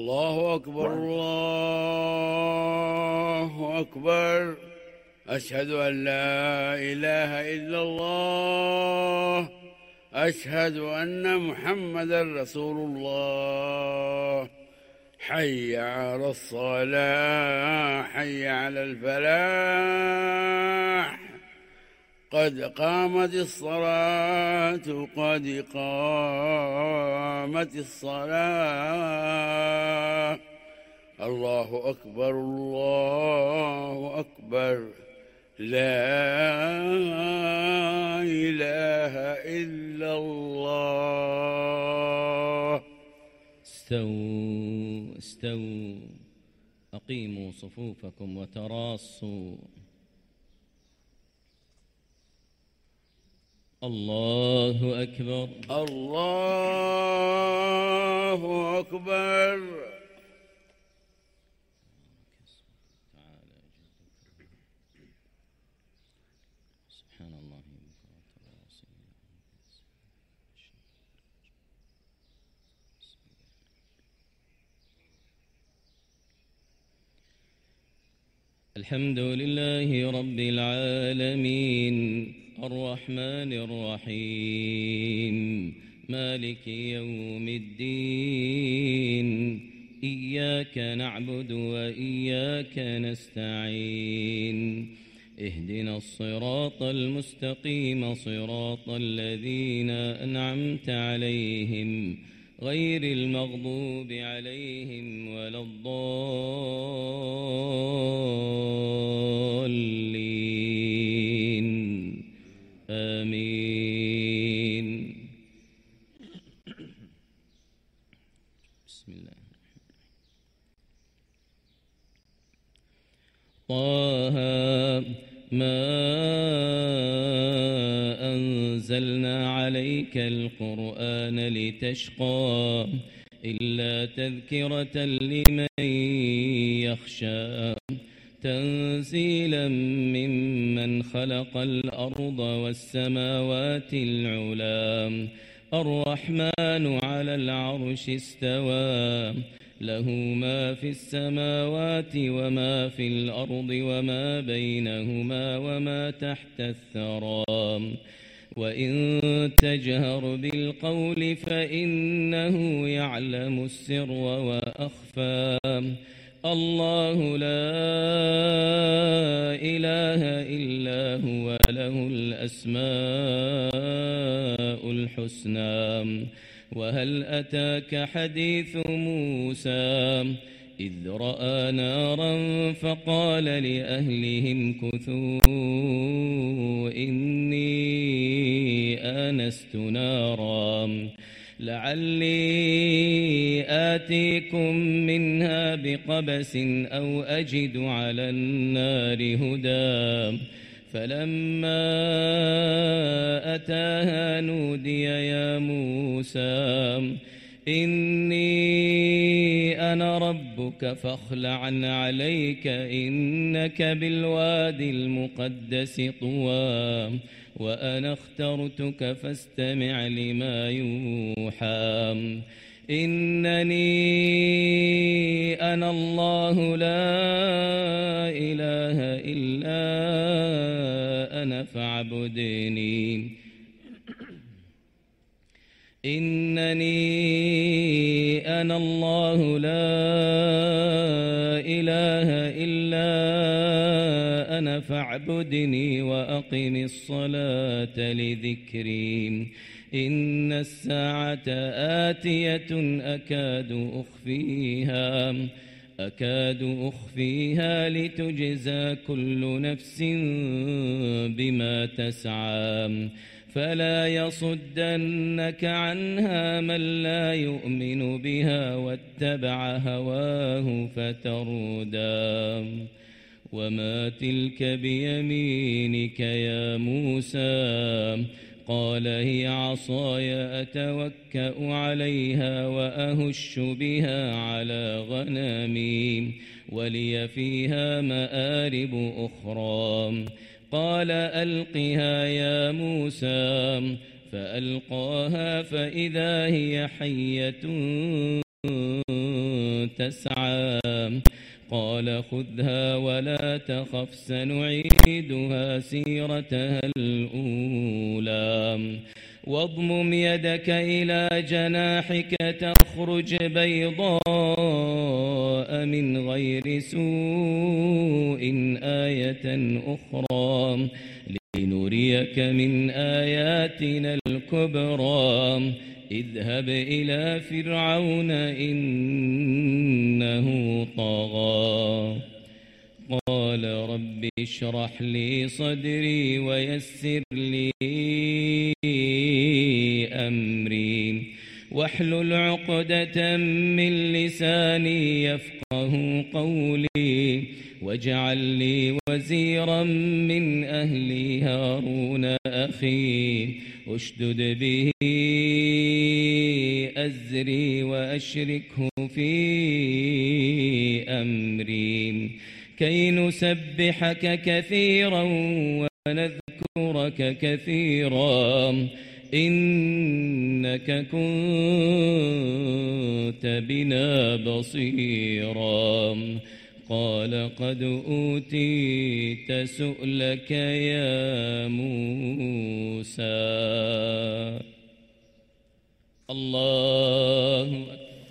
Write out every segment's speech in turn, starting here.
الله أكبر الله أكبر. أشهد أن لا إله إلا الله. أشهد أن محمدا رسول الله. حي على الصلاة، حي على الفلاح. قد قامت الصلاة، قد قامت الصلاة. الله أكبر الله أكبر. لا إله إلا الله. استووا استووا، أقيموا صفوفكم وتراصوا. الله أكبر الله أكبر. سبحان الله. الحمد لله رب العالمين، الرحمن الرحيم، مالك يوم الدين. إياك نعبد وإياك نستعين. اهدنا الصراط المستقيم، صراط الذين أنعمت عليهم غير المغضوب عليهم ولا الضالين. آمين. بسم الله. طه ما أنزلنا عليك القرآن لتشقى إلا تذكرة لمن يخشى، تنزيلا ممن خلق الأرض والسماوات العلى. الرحمن على العرش استوى، له ما في السماوات وما في الأرض وما بينهما وما تحت الثرى. وإن تجهر بالقول فإنه يعلم السر وأخفى. الله لا إله إلا هو، له الأسماء الحسنى. وهل أتاك حديث موسى إذ رأى نارا فقال لأهلهم كثوا إني آنست نارا لعلي آتيكم منها بقبس أو أجد على النار هدى. فلما أتاها نودي يا موسى إني أنا ربك فاخلع عليك إنك بالوادي المقدس طوى. وأنا اخترتك فاستمع لما يوحى. إنني أنا الله لا إله إلا أنا فاعبدني. إنني أنا الله لا إله إلا أنا فاعبدني وأقم الصلاة لذكري. إن الساعة آتية أكاد أخفيها لتجزى كل نفس بما تسعى. فلا يصدنك عنها من لا يؤمن بها واتبع هواه فتردى. وما تلك بيمينك يا موسى؟ قال هي عصاي أتوكأ عليها وأهش بها على غنمي ولي فيها مآرب أخرى. قال ألقها يا موسى فألقاها فإذا هي حية تسعى قال خذها ولا تخف سنعيدها سيرتها الأولى واضمم يدك إلى جناحك تخرج بيضاء من غير سوء آية أخرى لنريك من آياتنا الكبرى اذهب إلى فرعون إنه طغى قال رب اشرح لي صدري ويسر لي أمري واحلل عقدة من لساني يفقه قولي واجعل لي وزيرا من أهلي هارون أخي اشدد به أزري وأشركه في أمري كي نسبحك كثيرا ونذكرك كثيرا إنك كنت بنا بصيرا قال قد أوتيت سؤلك يا موسى الله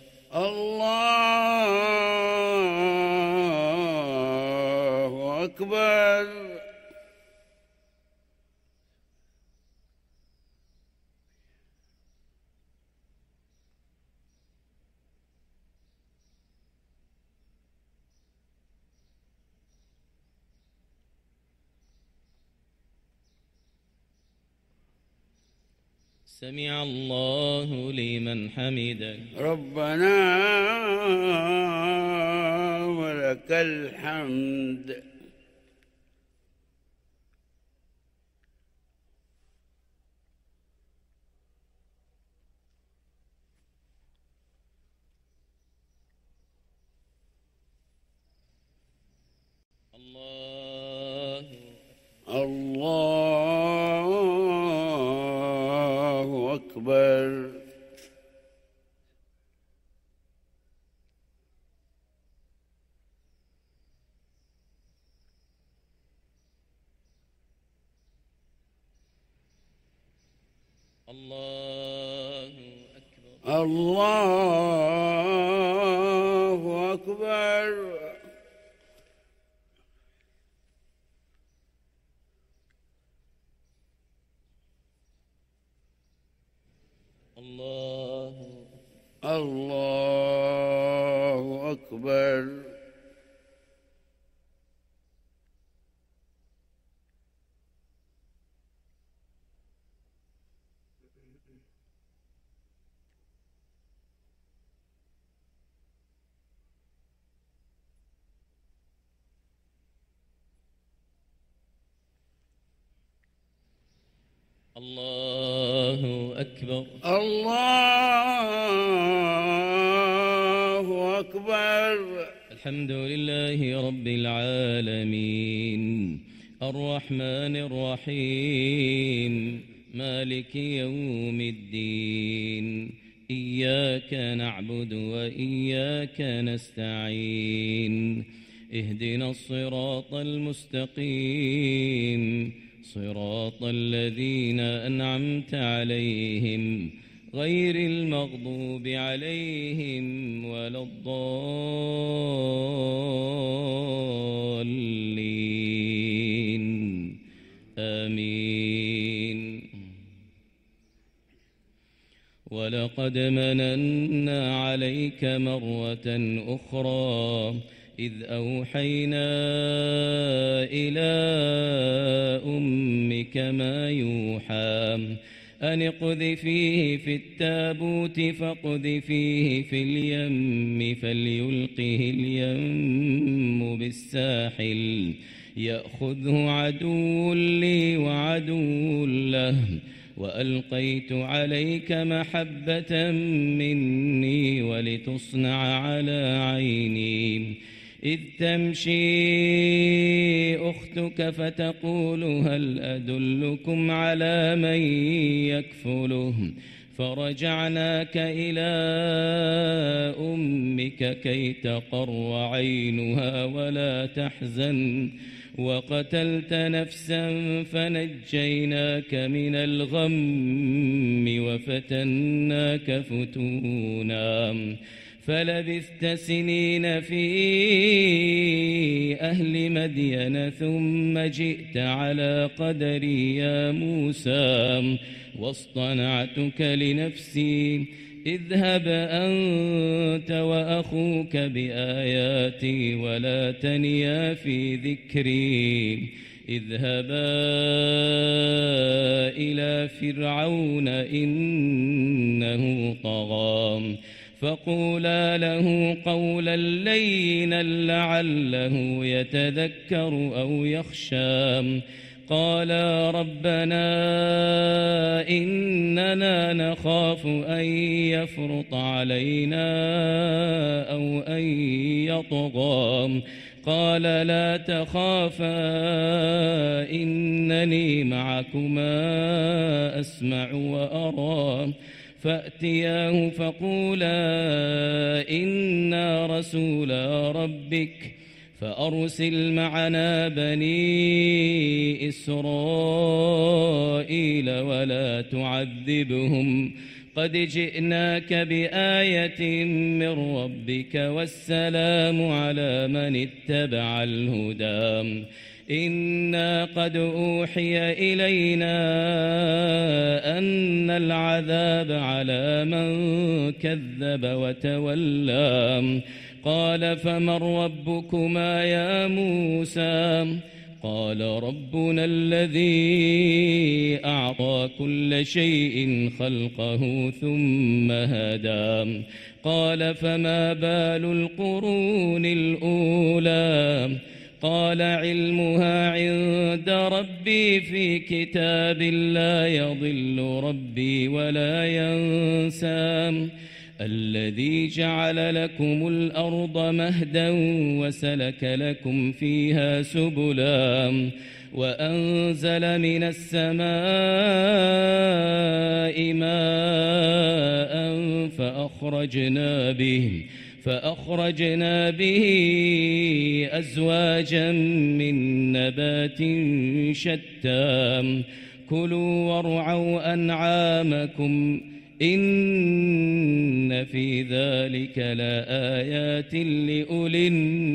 أكبر سمع الله لمن حمده ربنا ولك الحمد الله أكبر الله أكبر الله أكبر الله أكبر الله أكبر الله أكبر الحمد لله رب العالمين الرحمن الرحيم مالك يوم الدين إياك نعبد وإياك نستعين اهدنا الصراط المستقيم صراط الذين أنعمت عليهم غير المغضوب عليهم ولا الضالين آمين ولقد مننا عليك مرة أخرى إذ أوحينا إلى أمك ما يوحى أن اقذفيه في التابوت فاقذفيه في اليم فليلقه اليم بالساحل يأخذه عدو لي وعدو له وألقيت عليك محبة مني ولتصنع على عيني إذ تمشي أختك فتقول هل أدلكم على من يكفله فرجعناك إلى أمك كي تقر عينها ولا تحزن وقتلت نفسا فنجيناك من الغم وفتناك فتونا فلبثت سنين في أهل مدين ثم جئت على قدري يا موسى واصطنعتك لنفسي اذهب أنت وأخوك بآياتي ولا تنيا في ذكري اذهبا إلى فرعون إنه طغى فقولا له قولا لينا لعله يتذكر أو يخشى قالا ربنا إننا نخاف أن يفرط علينا أو أن يطغى قال لا تخافا إنني معكما أسمع وأرى فأتياه فقولا إنا رسولا ربك فأرسل معنا بني إسرائيل ولا تعذبهم قد جئناك بآية من ربك والسلام على من اتبع الهدى إنا قد أوحي إلينا أن العذاب على من كذب وتولى قال فمن ربكما يا موسى قال ربنا الذي أعطى كل شيء خلقه ثم هدى قال فما بال القرون الأولى قال علمها عند ربي في كتاب لا يضل ربي ولا ينسى الذي جعل لكم الأرض مهدا وسلك لكم فيها سبلا وأنزل من السماء ماء فأخرجنا به أزواجا من نبات شتى كلوا وارعوا أنعامكم إن في ذلك لآيات لأولي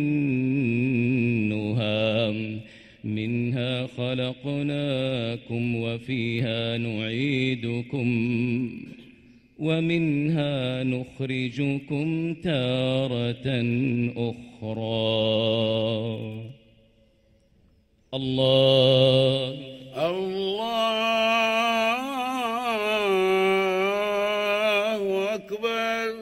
النهى منها خلقناكم وفيها نعيدكم ومنها نخرجكم تارة أخرى الله أكبر.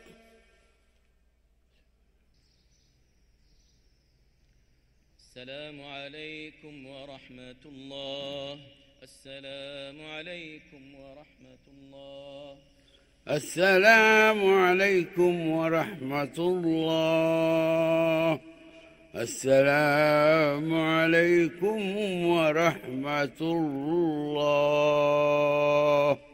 السلام عليكم ورحمة الله. السلام عليكم ورحمة الله. السلام عليكم ورحمة الله. السلام عليكم ورحمة الله.